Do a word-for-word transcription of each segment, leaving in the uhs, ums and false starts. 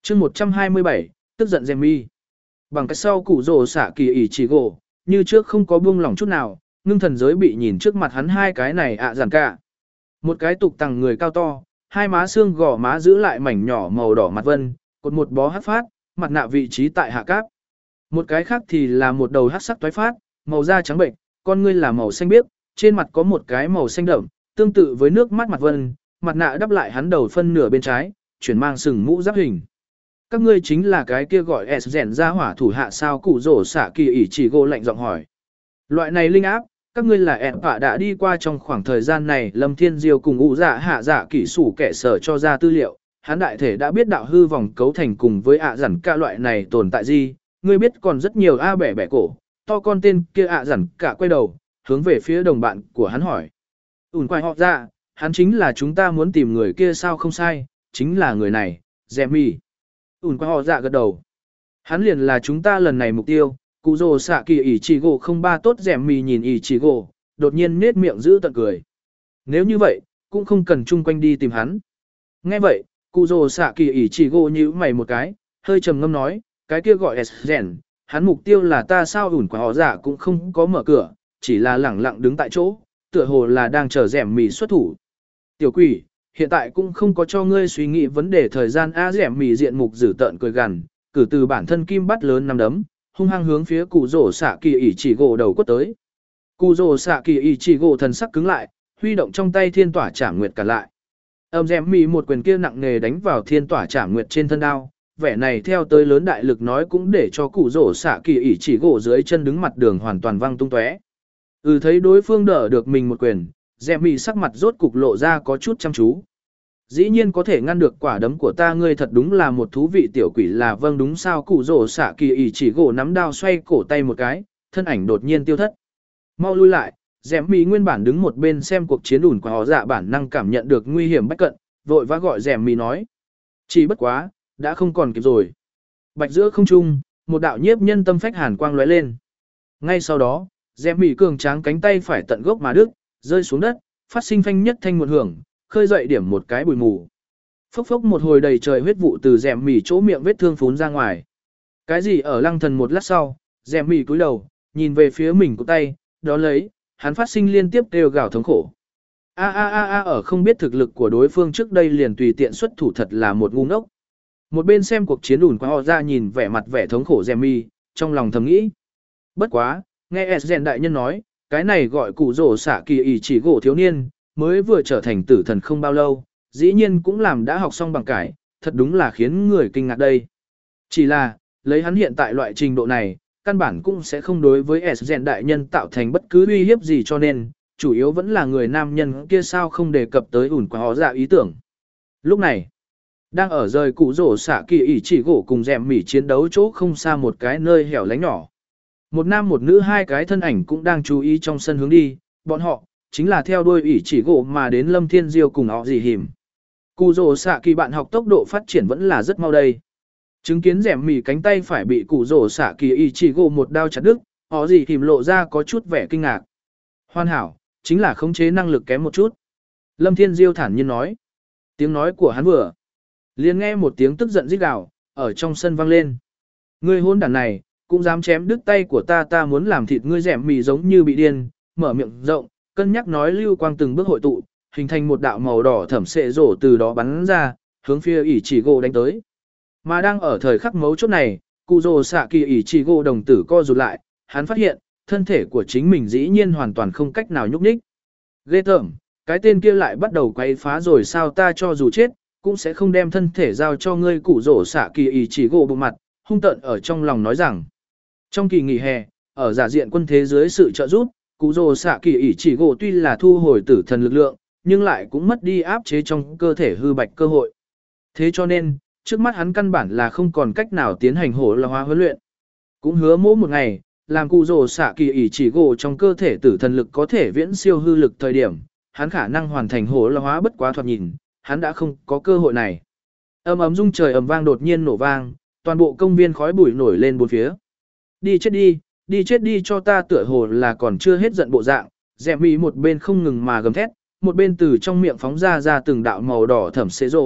chương một trăm hai mươi bảy, tức giận Demi. Bằng cái sau củ rồ xạ kỳ ỉ chỉ gỗ, như trước không có buông lỏng chút nào, ngưng thần giới bị nhìn trước mặt hắn hai cái này ạ giản cả. Một cái tục tằng người cao to, hai má xương gò má giữ lại mảnh nhỏ màu đỏ mặt vân, cột một bó hát phát, mặt nạ vị trí tại hạ cáp. Một cái khác thì là một đầu hát sắc toái phát, màu da trắng bệnh, con ngươi là màu xanh biếc, trên mặt có một cái màu xanh đậm, tương tự với nước mắt mặt vân, mặt nạ đắp lại hắn đầu phân nửa bên trái, chuyển mang sừng mũ giáp hình. Các ngươi chính là cái kia gọi S rèn ra hỏa thủ hạ sao cụ rổ xạ kỳ ỉ chỉ gỗ lạnh giọng hỏi. Loại này linh áp, các ngươi là ẹn phạ đã đi qua trong khoảng thời gian này Lâm Thiên Diêu cùng ủ dạ hạ dạ kỹ sủ kẻ sở cho ra tư liệu, hắn đại thể đã biết đạo hư vòng cấu thành cùng với ạ giản cả loại này tồn tại gì, ngươi biết còn rất nhiều a bẻ bẻ cổ, to con tên kia ạ giản cả quay đầu, hướng về phía đồng bạn của hắn hỏi. Ủn quay họ ra, hắn chính là chúng ta muốn tìm người kia sao không sai, chính là người này, Demi. Ủn quay họ dạ gật đầu. Hắn liền là chúng ta lần này mục tiêu. Cụ rồ xạ kỳ ỉ chỉ gỗ không ba tốt dẻm mì nhìn ỉ chỉ gỗ, đột nhiên nết miệng giữ tận cười. Nếu như vậy, cũng không cần chung quanh đi tìm hắn. Nghe vậy, cụ rồ xạ kỳ ỉ chỉ gỗ nhíu mày một cái, hơi trầm ngâm nói, cái kia gọi S rèn, hắn mục tiêu là ta sao ủn quả họ giả cũng không có mở cửa, chỉ là lẳng lặng đứng tại chỗ, tựa hồ là đang chờ dẻm mì xuất thủ. Tiểu quỷ, hiện tại cũng không có cho ngươi suy nghĩ vấn đề thời gian a dẻm mì diện mục giữ tận cười gằn, cử từ bản thân kim bắt lớn nắm đấm, hung hăng hướng phía cụ rổ xạ kỳ ỉ chỉ gỗ đầu quất tới. Cụ rổ xạ kỳ ỉ chỉ gỗ thần sắc cứng lại, huy động trong tay thiên tỏa trảm nguyệt cản lại. Âm dẻm mì một quyền kia nặng nề đánh vào thiên tỏa trảm nguyệt trên thân đao, vẻ này theo tới lớn đại lực nói cũng để cho cụ rổ xạ kỳ ỉ chỉ gỗ dưới chân đứng mặt đường hoàn toàn văng tung tóe. Ừ thấy đối phương đỡ được mình một quyền, dẻm mì sắc mặt rốt cục lộ ra có chút chăm chú. Dĩ nhiên có thể ngăn được quả đấm của ta, ngươi thật đúng là một thú vị tiểu quỷ là vâng đúng sao. Cụ rổ xạ kỳ ỉ chỉ gỗ nắm đao xoay cổ tay một cái, thân ảnh đột nhiên tiêu thất. Mau lui lại, dẻm mì nguyên bản đứng một bên xem cuộc chiến ủn của họ dạ bản năng cảm nhận được nguy hiểm bách cận, vội vã gọi dẻm mì nói. Chỉ bất quá, đã không còn kịp rồi. Bạch giữa không trung, một đạo nhiếp nhân tâm phách hàn quang lóe lên. Ngay sau đó, dẻm mì cường tráng cánh tay phải tận gốc mà đứt, rơi xuống đất, phát sinh phanh nhất thanh một hưởng, khơi dậy điểm một cái bụi mù. Phốc phốc một hồi đầy trời huyết vụ từ dẻm mì chỗ miệng vết thương phún ra ngoài. Cái gì ở lăng thần một lát sau, dẻm mì cúi đầu, nhìn về phía mình của tay, đó lấy, hắn phát sinh liên tiếp kêu gào thống khổ. A a a a ở không biết thực lực của đối phương trước đây liền tùy tiện xuất thủ thật là một ngu ngốc. Một bên xem cuộc chiến ủn qua họ ra nhìn vẻ mặt vẻ thống khổ dẻm mì, trong lòng thầm nghĩ. Bất quá, nghe S rèn đại nhân nói, cái này gọi cụ rổ xạ kỳ ỉ chỉ gỗ thiếu niên, mới vừa trở thành tử thần không bao lâu, dĩ nhiên cũng làm đã học xong bằng cải, thật đúng là khiến người kinh ngạc đây. Chỉ là, lấy hắn hiện tại loại trình độ này, căn bản cũng sẽ không đối với S rèn đại nhân tạo thành bất cứ uy hiếp gì cho nên, chủ yếu vẫn là người nam nhân kia sao không đề cập tới ủn quả họ dạ ý tưởng. Lúc này, đang ở rời cụ rổ xạ kỳ ỉ chỉ gỗ cùng dẻm mỉ chiến đấu chỗ không xa một cái nơi hẻo lánh nhỏ. Một nam một nữ hai cái thân ảnh cũng đang chú ý trong sân hướng đi, bọn họ chính là theo đuôi ỷ chỉ gỗ mà đến Lâm Thiên Diêu cùng họ gì hìm. Cụ rồ xạ kỳ bạn học tốc độ phát triển vẫn là rất mau đây. Chứng kiến dẻm mì cánh tay phải bị cụ rồ xạ kỳ ỷ chỉ gỗ một đao chặt đứt, họ gì hìm lộ ra có chút vẻ kinh ngạc. Hoàn hảo, chính là khống chế năng lực kém một chút. Lâm Thiên Diêu thản nhiên nói. Tiếng nói của hắn vừa liền nghe một tiếng tức giận rít gào ở trong sân vang lên. Ngươi hôn đàn này, cũng dám chém đứt tay của ta, ta muốn làm thịt ngươi. Dẻm mì giống như bị điên, mở miệng rộng, cân nhắc nói lưu quang từng bước hội tụ, hình thành một đạo màu đỏ thẩm sệ rổ từ đó bắn ra, hướng phía ỷ chỉ gỗ đánh tới. Mà đang ở thời khắc mấu chốt này, cụ rồ xạ kỳ ỷ chỉ gỗ đồng tử co rụt lại, hắn phát hiện, thân thể của chính mình dĩ nhiên hoàn toàn không cách nào nhúc nhích. Ghê tởm, cái tên kia lại bắt đầu quay phá rồi sao, ta cho dù chết, cũng sẽ không đem thân thể giao cho ngươi. Cụ rồ xạ kỳ ỷ chỉ gỗ bụng mặt, hung tợn ở trong lòng nói rằng. Trong kỳ nghỉ hè, ở giả diện quân thế dưới sự trợ giúp, cụ rồ xạ kỳ ỷ chỉ gỗ tuy là thu hồi tử thần lực lượng, nhưng lại cũng mất đi áp chế trong cơ thể hư bạch cơ hội. Thế cho nên, trước mắt hắn căn bản là không còn cách nào tiến hành hổ là hóa huấn luyện. Cũng hứa mỗi một ngày, làm cụ rồ xạ kỳ ỷ chỉ gỗ trong cơ thể tử thần lực có thể viễn siêu hư lực thời điểm, hắn khả năng hoàn thành hổ là hóa bất quá thoạt nhìn, hắn đã không có cơ hội này. Ầm ầm rung trời ầm vang đột nhiên nổ vang, toàn bộ công viên khói bụi nổi lên bốn phía. Đi chết đi, đi chết đi cho ta, tựa hồ là còn chưa hết giận bộ dạng, dẻm mì một bên không ngừng mà gầm thét, một bên từ trong miệng phóng ra ra từng đạo màu đỏ thẩm xế rồ,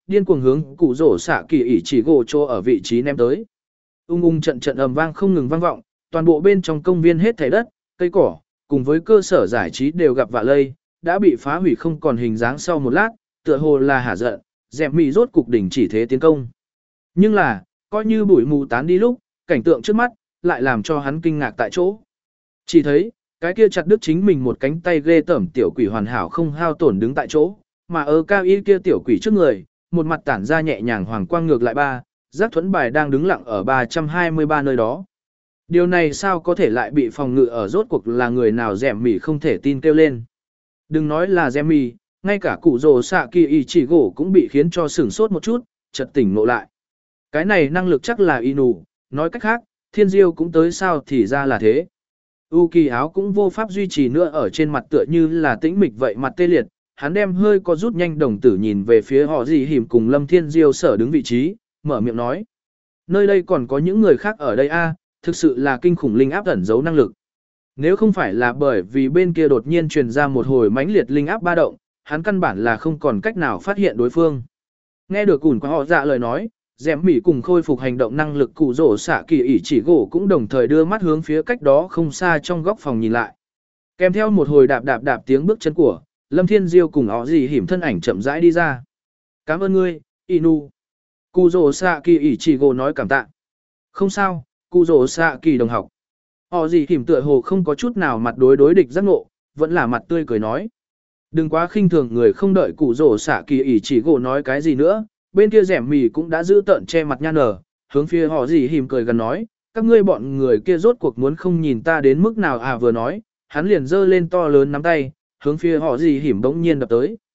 điên cuồng hướng cụ rổ xạ kỳ ỉ chỉ gỗ chỗ ở vị trí ném tới. Ung ung trận trận ầm vang không ngừng vang vọng, toàn bộ bên trong công viên hết thảy đất, cây cỏ, cùng với cơ sở giải trí đều gặp vạ lây, đã bị phá hủy không còn hình dáng sau một lát, tựa hồ là hả giận, dẹp mì rốt cục đỉnh chỉ thế tiến công. Nhưng là, coi như bụi mù tán đi lúc, cảnh tượng trước mắt, lại làm cho hắn kinh ngạc tại chỗ. Chỉ thấy, cái kia chặt đứt chính mình một cánh tay ghê tởm tiểu quỷ hoàn hảo không hao tổn đứng tại chỗ, mà ở cao y kia tiểu quỷ trước người, một mặt tản ra nhẹ nhàng hoàng quang ngược lại ba, giác thuẫn bài đang đứng lặng ở ba trăm hai mươi ba nơi đó. Điều này sao có thể lại bị phòng ngự ở rốt cuộc là người nào dẻm mỉ không thể tin kêu lên. Đừng nói là dẻm mỉ, ngay cả cụ rồ xạ kỳ y chỉ gỗ cũng bị khiến cho sửng sốt một chút, chợt tỉnh ngộ lại. Cái này năng lực chắc là Inu, nói cách khác, thiên diêu cũng tới sao thì ra là thế. U kỳ áo cũng vô pháp duy trì nữa ở trên mặt tựa như là tĩnh mịch vậy mặt tê liệt, hắn đem hơi có rút nhanh đồng tử nhìn về phía họ gì hiểm cùng Lâm Thiên Diêu sở đứng vị trí, mở miệng nói. Nơi đây còn có những người khác ở đây a, thực sự là kinh khủng linh áp ẩn giấu năng lực. Nếu không phải là bởi vì bên kia đột nhiên truyền ra một hồi mãnh liệt linh áp ba động, hắn căn bản là không còn cách nào phát hiện đối phương. Nghe được ủn qua họ dạ lời nói, dẻm mỉ cùng khôi phục hành động năng lực cụ rổ xạ kỳ ỉ chỉ gỗ cũng đồng thời đưa mắt hướng phía cách đó không xa trong góc phòng nhìn lại. Kèm theo một hồi đạp đạp đạp tiếng bước chân của, Lâm Thiên Diêu cùng họ gì hiểm thân ảnh chậm rãi đi ra. Cảm ơn ngươi, Inu. Cụ rổ xạ kỳ ỉ chỉ gỗ nói cảm tạ. Không sao, cụ rổ xạ kỳ đồng học. Họ gì hiểm tựa hồ không có chút nào mặt đối đối địch giác ngộ, vẫn là mặt tươi cười nói. Đừng quá khinh thường người không đợi cụ rổ xạ kỳ ỉ chỉ gỗ nói cái gì nữa, bên kia rẻm mì cũng đã giữ tợn che mặt nha nở, hướng phía họ gì hiểm cười gần nói, các ngươi bọn người kia rốt cuộc muốn không nhìn ta đến mức nào à vừa nói, hắn liền giơ lên to lớn nắm tay, hướng phía họ gì hiểm bỗng nhiên đập tới.